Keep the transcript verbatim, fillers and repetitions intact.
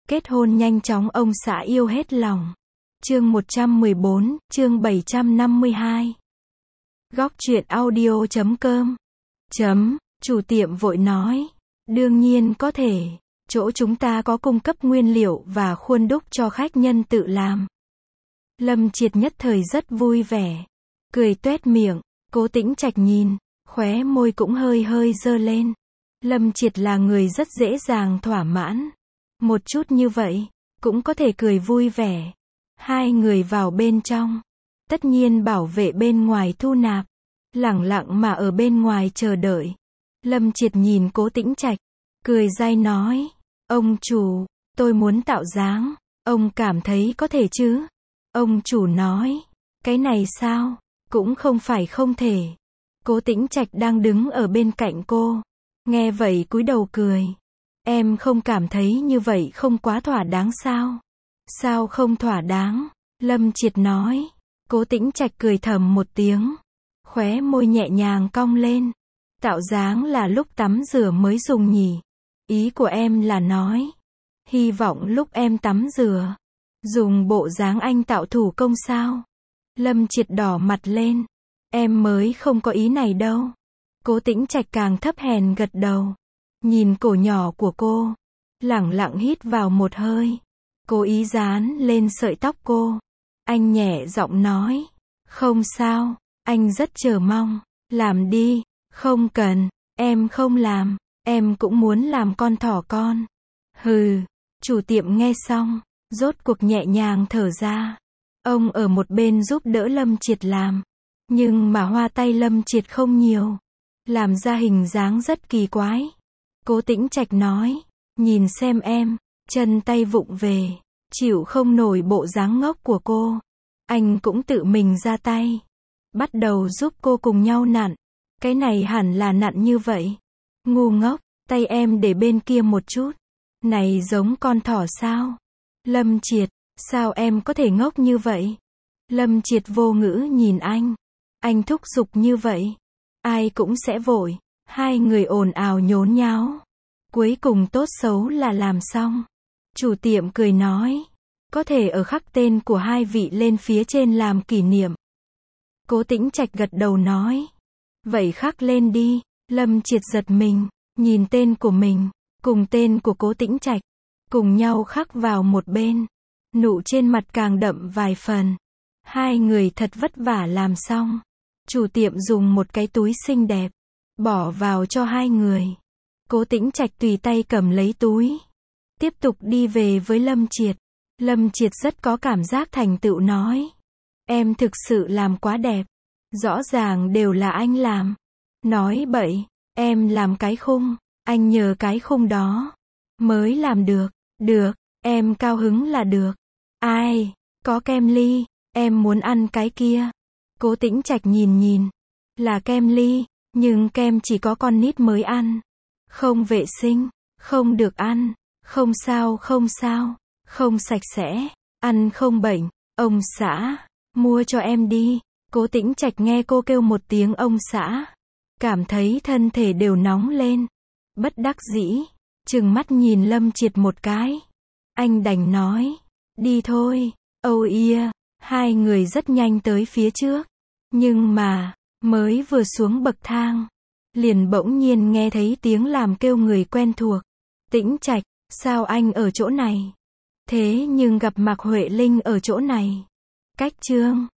Kết hôn nhanh chóng ông xã yêu hết lòng. Chương một trăm mười bốn, chương bảy trăm năm mươi hai. Góc truyện audio chấm com. Chấm, chủ tiệm vội nói. Đương nhiên có thể. Chỗ chúng ta có cung cấp nguyên liệu và khuôn đúc cho khách nhân tự làm. Lâm Triệt nhất thời rất vui vẻ. Cười toét miệng, Cố Tĩnh Trạch nhìn, khóe môi cũng hơi hơi dơ lên. Lâm Triệt là người rất dễ dàng thỏa mãn. Một chút như vậy, cũng có thể cười vui vẻ. Hai người vào bên trong. Tất nhiên bảo vệ bên ngoài thu nạp. Lẳng lặng mà ở bên ngoài chờ đợi. Lâm Triệt nhìn Cố Tĩnh Trạch, cười dai nói. Ông chủ, tôi muốn tạo dáng. Ông cảm thấy có thể chứ? Ông chủ nói. Cái này sao? Cũng không phải không thể. Cố Tĩnh Trạch đang đứng ở bên cạnh cô. Nghe vậy cúi đầu cười. Em không cảm thấy như vậy không quá thỏa đáng sao? Sao không thỏa đáng? Lâm Triệt nói. Cố Tĩnh Trạch cười thầm một tiếng. Khóe môi nhẹ nhàng cong lên. Tạo dáng là lúc tắm rửa mới dùng nhỉ? Ý của em là nói. Hy vọng lúc em tắm rửa. Dùng bộ dáng anh tạo thủ công sao? Lâm Triệt đỏ mặt lên. Em mới không có ý này đâu. Cố Tĩnh Trạch càng thấp hèn gật đầu. Nhìn cổ nhỏ của cô. Lẳng lặng hít vào một hơi. Cố ý dán lên sợi tóc cô. Anh nhẹ giọng nói. Không sao, anh rất chờ mong. Làm đi. Không cần, em không làm. Em cũng muốn làm con thỏ con. Hừ. Chủ tiệm nghe xong, rốt cuộc nhẹ nhàng thở ra. Ông ở một bên giúp đỡ Lâm Triệt làm. Nhưng mà hoa tay Lâm Triệt không nhiều. Làm ra hình dáng rất kỳ quái. Cố Tĩnh Trạch nói. Nhìn xem em, chân tay vụng về. Chịu không nổi bộ dáng ngốc của cô. Anh cũng tự mình ra tay. Bắt đầu giúp cô cùng nhau nặn. Cái này hẳn là nặn như vậy. Ngu ngốc, tay em để bên kia một chút. Này giống con thỏ sao? Lâm Triệt, sao em có thể ngốc như vậy? Lâm Triệt vô ngữ nhìn anh. Anh thúc giục như vậy. Ai cũng sẽ vội. Hai người ồn ào nhốn nháo. Cuối cùng tốt xấu là làm xong. Chủ tiệm cười nói. Có thể ở khắc tên của hai vị lên phía trên làm kỷ niệm. Cố Tĩnh Trạch gật đầu nói. Vậy khắc lên đi. Lâm Triệt giật mình. Nhìn tên của mình. Cùng tên của Cố Tĩnh Trạch. Cùng nhau khắc vào một bên. Nụ trên mặt càng đậm vài phần. Hai người thật vất vả làm xong. Chủ tiệm dùng một cái túi xinh đẹp. Bỏ vào cho hai người. Cố Tĩnh Trạch tùy tay cầm lấy túi. Tiếp tục đi về với Lâm Triệt. Lâm Triệt rất có cảm giác thành tựu nói. Em thực sự làm quá đẹp. Rõ ràng đều là anh làm. Nói bậy, em làm cái khung. Anh nhờ cái khung đó. Mới làm được. Được, em cao hứng là được. Ai, có kem ly. Em muốn ăn cái kia. Cố Tĩnh Trạch nhìn nhìn. Là kem ly. Nhưng kem chỉ có con nít mới ăn. Không vệ sinh. Không được ăn. Không sao không sao. Không sạch sẽ. Ăn không bệnh. Ông xã. Mua cho em đi. Cố Tĩnh Trạch nghe cô kêu một tiếng ông xã. Cảm thấy thân thể đều nóng lên. Bất đắc dĩ. Trừng mắt nhìn Lâm Triệt một cái. Anh đành nói. Đi thôi. Âu ia. Hai người rất nhanh tới phía trước. Nhưng mà, mới vừa xuống bậc thang. Liền bỗng nhiên nghe thấy tiếng làm kêu người quen thuộc. Tĩnh Trạch, sao anh ở chỗ này? Thế nhưng gặp Mạc Huệ Linh ở chỗ này. Cách chương.